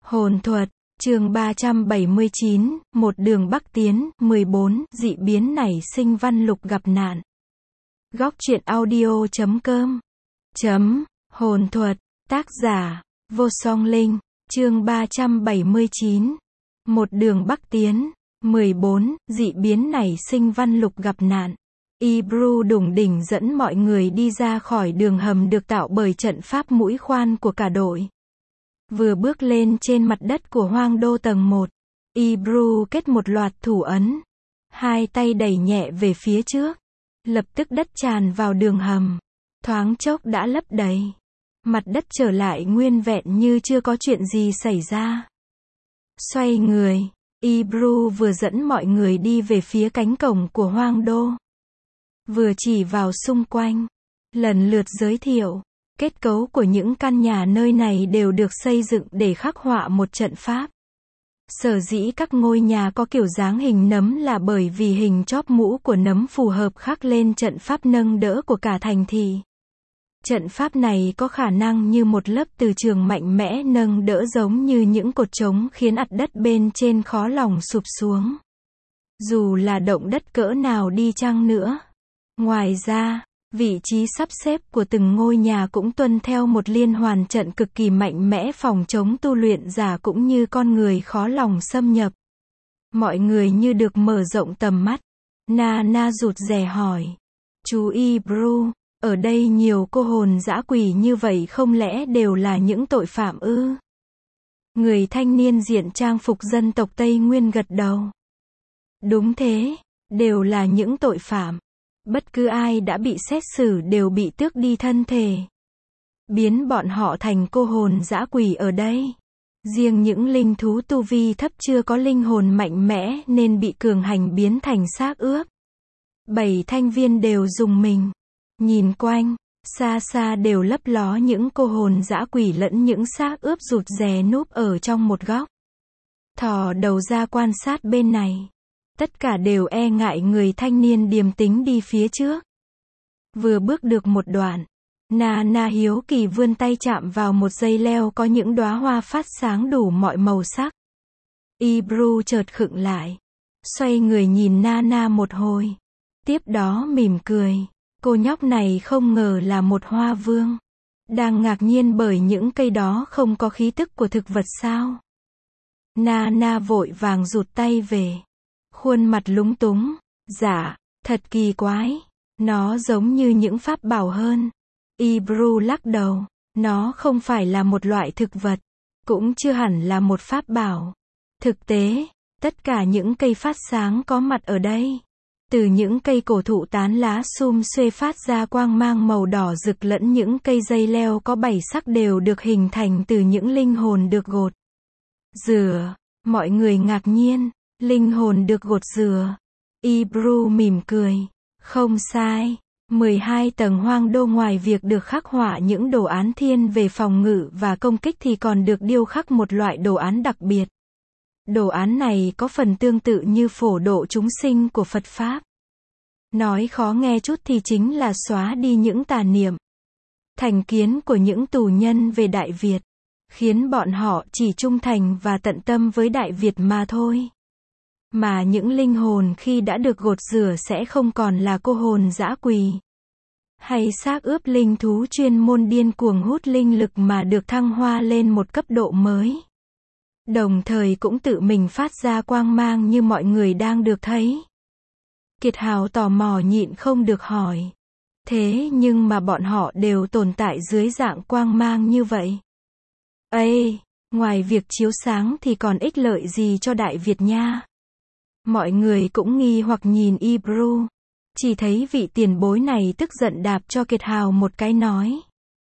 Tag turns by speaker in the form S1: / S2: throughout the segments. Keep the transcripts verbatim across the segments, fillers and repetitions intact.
S1: Hồn thuật, chương ba trăm bảy mươi chín, một đường bắc tiến, mười bốn, dị biến nảy sinh văn lục gặp nạn. Góc truyện audio chấm com chấm, hồn thuật, tác giả, vô song linh, chương ba trăm bảy mươi chín, một đường bắc tiến, mười bốn, dị biến nảy sinh văn lục gặp nạn. Ibru đủng đỉnh dẫn mọi người đi ra khỏi đường hầm được tạo bởi trận pháp mũi khoan của cả đội. Vừa bước lên trên mặt đất của hoang đô tầng một, Ibru kết một loạt thủ ấn. Hai tay đẩy nhẹ về phía trước. Lập tức đất tràn vào đường hầm. Thoáng chốc đã lấp đầy. Mặt đất trở lại nguyên vẹn như chưa có chuyện gì xảy ra. Xoay người, Ibru vừa dẫn mọi người đi về phía cánh cổng của hoang đô. Vừa chỉ vào xung quanh, lần lượt giới thiệu. Kết cấu của những căn nhà nơi này đều được xây dựng để khắc họa một trận pháp. Sở dĩ các ngôi nhà có kiểu dáng hình nấm là bởi vì hình chóp mũ của nấm phù hợp khắc lên trận pháp nâng đỡ của cả thành thị. Trận pháp này có khả năng như một lớp từ trường mạnh mẽ nâng đỡ giống như những cột trống khiến mặt đất bên trên khó lòng sụp xuống. Dù là động đất cỡ nào đi chăng nữa. Ngoài ra, vị trí sắp xếp của từng ngôi nhà cũng tuân theo một liên hoàn trận cực kỳ mạnh mẽ phòng chống tu luyện giả cũng như con người khó lòng xâm nhập. Mọi người như được mở rộng tầm mắt. Nana rụt rè hỏi. Chú Ibru, ở đây nhiều cô hồn dã quỷ như vậy không lẽ đều là những tội phạm ư? Người thanh niên diện trang phục dân tộc Tây Nguyên gật đầu. Đúng thế, đều là những tội phạm. Bất cứ ai đã bị xét xử đều bị tước đi thân thể. Biến bọn họ thành cô hồn dã quỷ ở đây. Riêng những linh thú tu vi thấp chưa có linh hồn mạnh mẽ nên bị cường hành biến thành xác ướp. Bảy thanh viên đều dùng mình. Nhìn quanh, xa xa đều lấp ló những cô hồn dã quỷ lẫn những xác ướp rụt rè núp ở trong một góc. Thò đầu ra quan sát bên này. Tất cả đều e ngại người thanh niên điềm tĩnh đi phía trước. Vừa bước được một đoạn, Nana hiếu kỳ vươn tay chạm vào một dây leo có những đóa hoa phát sáng đủ mọi màu sắc. Ibru chợt khựng lại, xoay người nhìn Nana một hồi. Tiếp đó mỉm cười. Cô nhóc này không ngờ là một hoa vương. Đang ngạc nhiên bởi những cây đó không có khí tức của thực vật sao? Nana vội vàng rụt tay về. Khuôn mặt lúng túng. Dạ, thật kỳ quái. Nó giống như những pháp bảo hơn. Ibru lắc đầu. Nó không phải là một loại thực vật. Cũng chưa hẳn là một pháp bảo. Thực tế, tất cả những cây phát sáng có mặt ở đây. Từ những cây cổ thụ tán lá sum xuê phát ra quang mang màu đỏ rực lẫn những cây dây leo có bảy sắc đều được hình thành từ những linh hồn được gột rửa. Mọi người ngạc nhiên. Linh hồn được gột rửa. Ibru mỉm cười. Không sai. mười hai tầng hoang đô ngoài việc được khắc họa những đồ án thiên về phòng ngự và công kích thì còn được điêu khắc một loại đồ án đặc biệt. Đồ án này có phần tương tự như phổ độ chúng sinh của Phật Pháp. Nói khó nghe chút thì chính là xóa đi những tà niệm, thành kiến của những tù nhân về Đại Việt. Khiến bọn họ chỉ trung thành và tận tâm với Đại Việt mà thôi. Mà những linh hồn khi đã được gột rửa sẽ không còn là cô hồn dã quỷ. Hay xác ướp linh thú chuyên môn điên cuồng hút linh lực mà được thăng hoa lên một cấp độ mới. Đồng thời cũng tự mình phát ra quang mang như mọi người đang được thấy. Kiệt Hào tò mò nhịn không được hỏi. Thế nhưng mà bọn họ đều tồn tại dưới dạng quang mang như vậy. Ê, ngoài việc chiếu sáng thì còn ích lợi gì cho Đại Việt nha? Mọi người cũng nghi hoặc nhìn Ibru. Chỉ thấy vị tiền bối này tức giận đạp cho Kiệt Hào một cái nói.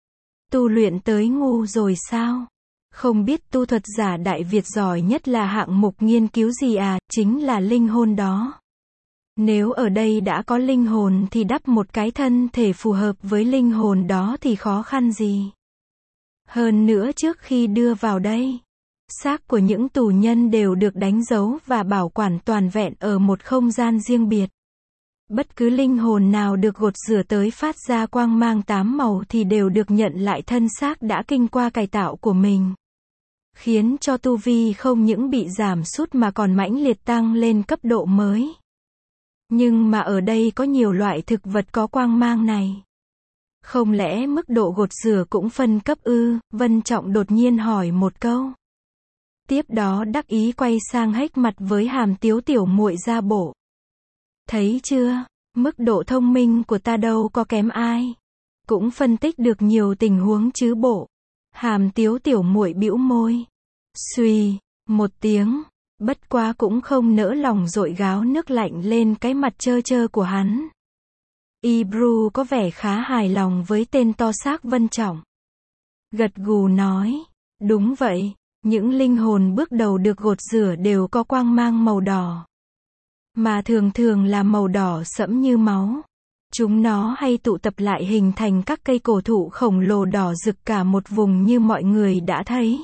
S1: Tu luyện tới ngu rồi sao? Không biết tu thuật giả Đại Việt giỏi nhất là hạng mục nghiên cứu gì à? Chính là linh hồn đó. Nếu ở đây đã có linh hồn thì đắp một cái thân thể phù hợp với linh hồn đó thì khó khăn gì? Hơn nữa trước khi đưa vào đây, xác của những tù nhân đều được đánh dấu và bảo quản toàn vẹn ở một không gian riêng biệt. Bất cứ linh hồn nào được gột rửa tới phát ra quang mang tám màu thì đều được nhận lại thân xác đã kinh qua cải tạo của mình. khiến cho tu vi không những bị giảm sút mà còn mãnh liệt tăng lên cấp độ mới. Nhưng mà ở đây có nhiều loại thực vật có quang mang này. Không lẽ mức độ gột rửa cũng phân cấp ư? Vân Trọng đột nhiên hỏi một câu. Tiếp đó đắc ý quay sang hếch mặt với Hàm Tiếu tiểu muội ra bộ. Thấy chưa, mức độ thông minh của ta đâu có kém ai. Cũng phân tích được nhiều tình huống chứ bộ. Hàm Tiếu tiểu muội bĩu môi. Xuy, một tiếng, bất quá cũng không nỡ lòng dội gáo nước lạnh lên cái mặt trơ trơ của hắn. Ibru có vẻ khá hài lòng với tên to xác Vân Trọng. Gật gù nói, đúng vậy, những linh hồn bước đầu được gột rửa đều có quang mang màu đỏ. Mà thường thường là màu đỏ sẫm như máu. Chúng nó hay tụ tập lại hình thành các cây cổ thụ khổng lồ đỏ rực cả một vùng như mọi người đã thấy.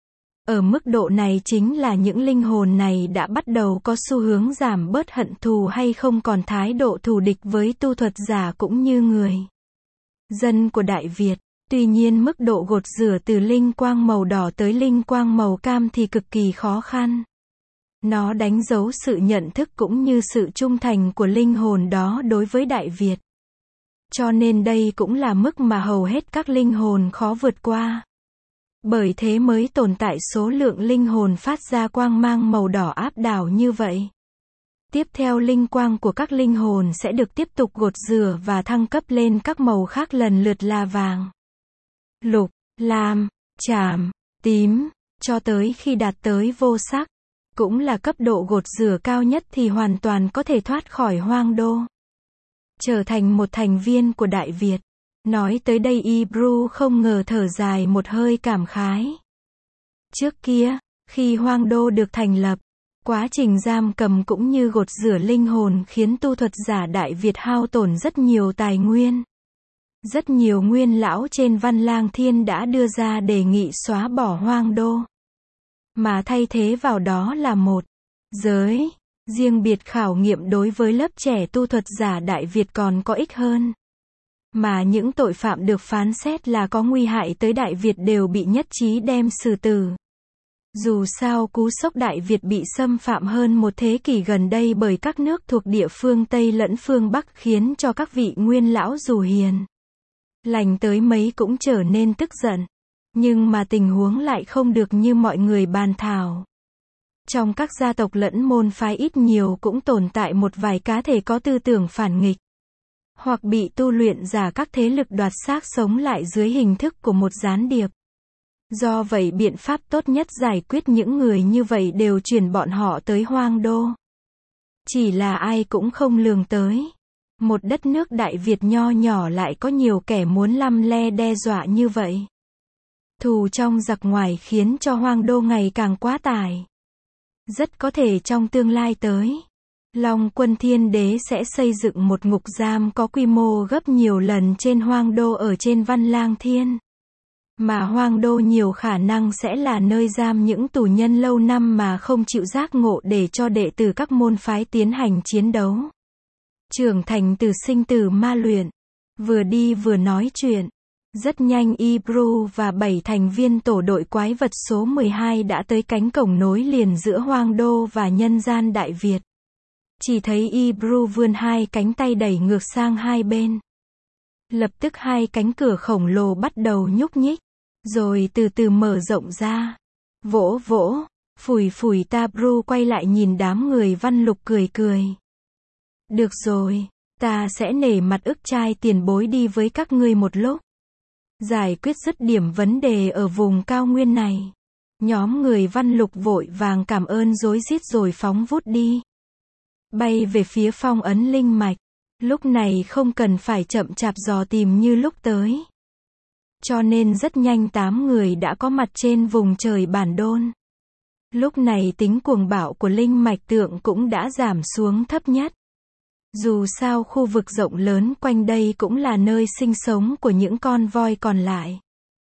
S1: Ở mức độ này chính là những linh hồn này đã bắt đầu có xu hướng giảm bớt hận thù hay không còn thái độ thù địch với tu thuật giả cũng như người dân của Đại Việt. Tuy nhiên mức độ gột rửa từ linh quang màu đỏ tới linh quang màu cam thì cực kỳ khó khăn. Nó đánh dấu sự nhận thức cũng như sự trung thành của linh hồn đó đối với Đại Việt. Cho nên đây cũng là mức mà hầu hết các linh hồn khó vượt qua. Bởi thế mới tồn tại số lượng linh hồn phát ra quang mang màu đỏ áp đảo như vậy. Tiếp theo linh quang của các linh hồn sẽ được tiếp tục gột rửa và thăng cấp lên các màu khác lần lượt là vàng, lục, lam, tràm, tím, cho tới khi đạt tới vô sắc. Cũng là cấp độ gột rửa cao nhất thì hoàn toàn có thể thoát khỏi hoang đô. Trở thành một thành viên của Đại Việt. Nói tới đây Ibru không ngờ thở dài một hơi cảm khái. Trước kia, khi hoang đô được thành lập, quá trình giam cầm cũng như gột rửa linh hồn khiến tu thuật giả Đại Việt hao tổn rất nhiều tài nguyên. Rất nhiều nguyên lão trên Văn Lang Thiên đã đưa ra đề nghị xóa bỏ hoang đô. Mà thay thế vào đó là một giới riêng biệt khảo nghiệm đối với lớp trẻ tu thuật giả Đại Việt còn có ích hơn. Mà những tội phạm được phán xét là có nguy hại tới Đại Việt đều bị nhất trí đem xử tử. Dù sao cú sốc Đại Việt bị xâm phạm hơn một thế kỷ gần đây bởi các nước thuộc địa phương Tây lẫn phương Bắc khiến cho các vị nguyên lão dù hiền lành tới mấy cũng trở nên tức giận. Nhưng mà tình huống lại không được như mọi người bàn thảo. Trong các gia tộc lẫn môn phái ít nhiều cũng tồn tại một vài cá thể có tư tưởng phản nghịch. Hoặc bị tu luyện giả các thế lực đoạt xác sống lại dưới hình thức của một gián điệp. Do vậy biện pháp tốt nhất giải quyết những người như vậy đều chuyển bọn họ tới hoang đô. Chỉ là ai cũng không lường tới. Một đất nước Đại Việt nho nhỏ lại có nhiều kẻ muốn lăm le đe dọa như vậy. Thù trong giặc ngoài khiến cho hoang đô ngày càng quá tải. Rất có thể trong tương lai tới, Long Quân Thiên Đế sẽ xây dựng một ngục giam có quy mô gấp nhiều lần trên hoang đô ở trên Văn Lang Thiên. Mà hoang đô nhiều khả năng sẽ là nơi giam những tù nhân lâu năm mà không chịu giác ngộ để cho đệ tử các môn phái tiến hành chiến đấu. Trưởng thành từ sinh tử ma luyện. Vừa đi vừa nói chuyện. Rất nhanh Ibru và bảy thành viên tổ đội quái vật số mười hai đã tới cánh cổng nối liền giữa hoang đô và nhân gian Đại Việt. Chỉ thấy Ibru vươn hai cánh tay đẩy ngược sang hai bên. Lập tức hai cánh cửa khổng lồ bắt đầu nhúc nhích, rồi từ từ mở rộng ra. Vỗ vỗ, phủi phủi Tabru quay lại nhìn đám người Văn Lục cười cười. Được rồi, ta sẽ nể mặt ức trai tiền bối đi với các ngươi một lúc. Giải quyết dứt điểm vấn đề ở vùng cao nguyên này. Nhóm người Văn Lục vội vàng cảm ơn rối rít rồi phóng vút đi. Bay về phía phong ấn linh mạch. Lúc này không cần phải chậm chạp dò tìm như lúc tới. Cho nên rất nhanh tám người đã có mặt trên vùng trời bản đôn. Lúc này tính cuồng bạo của linh mạch tượng cũng đã giảm xuống thấp nhất. Dù sao khu vực rộng lớn quanh đây cũng là nơi sinh sống của những con voi còn lại.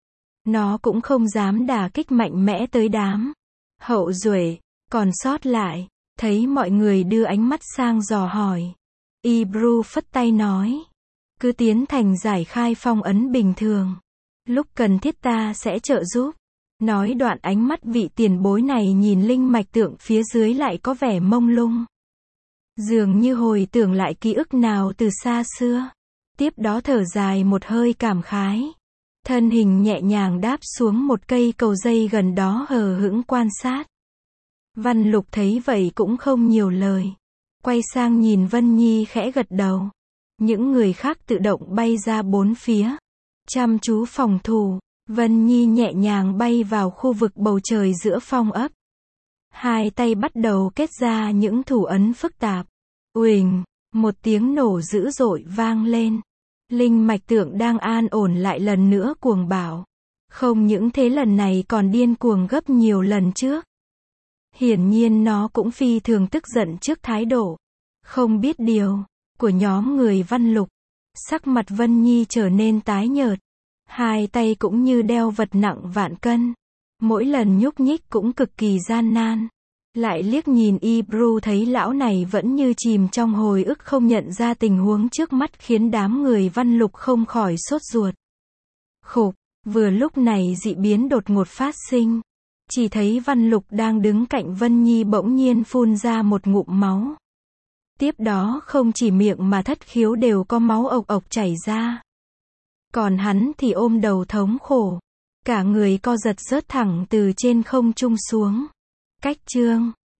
S1: Nó cũng không dám đả kích mạnh mẽ tới đám hậu duệ còn sót lại. Thấy mọi người đưa ánh mắt sang dò hỏi, Ibru phất tay nói, cứ tiến thành giải khai phong ấn bình thường. Lúc cần thiết ta sẽ trợ giúp. Nói đoạn ánh mắt vị tiền bối này nhìn linh mạch tượng phía dưới lại có vẻ mông lung. Dường như hồi tưởng lại ký ức nào từ xa xưa. Tiếp đó thở dài một hơi cảm khái. Thân hình nhẹ nhàng đáp xuống một cây cầu dây gần đó hờ hững quan sát. Văn Lục thấy vậy cũng không nhiều lời. Quay sang nhìn Vân Nhi khẽ gật đầu. Những người khác tự động bay ra bốn phía. Chăm chú phòng thủ. Vân Nhi nhẹ nhàng bay vào khu vực bầu trời giữa phong ấp. Hai tay bắt đầu kết ra những thủ ấn phức tạp. Uỳnh, một tiếng nổ dữ dội vang lên. Linh mạch tượng đang an ổn lại lần nữa cuồng bạo. Không những thế lần này còn điên cuồng gấp nhiều lần trước. Hiển nhiên nó cũng phi thường tức giận trước thái độ không biết điều của nhóm người Văn Lục. Sắc mặt Vân Nhi trở nên tái nhợt. Hai tay cũng như đeo vật nặng vạn cân. Mỗi lần nhúc nhích cũng cực kỳ gian nan. Lại liếc nhìn Ibru thấy lão này vẫn như chìm trong hồi ức không nhận ra tình huống trước mắt khiến đám người Văn Lục không khỏi sốt ruột. Khục, vừa lúc này dị biến đột ngột phát sinh. Chỉ thấy Văn Lục đang đứng cạnh Vân Nhi bỗng nhiên phun ra một ngụm máu. Tiếp đó không chỉ miệng mà thất khiếu đều có máu ộc ộc chảy ra. Còn hắn thì ôm đầu thống khổ. Cả người co giật rớt thẳng từ trên không trung xuống. Cách chương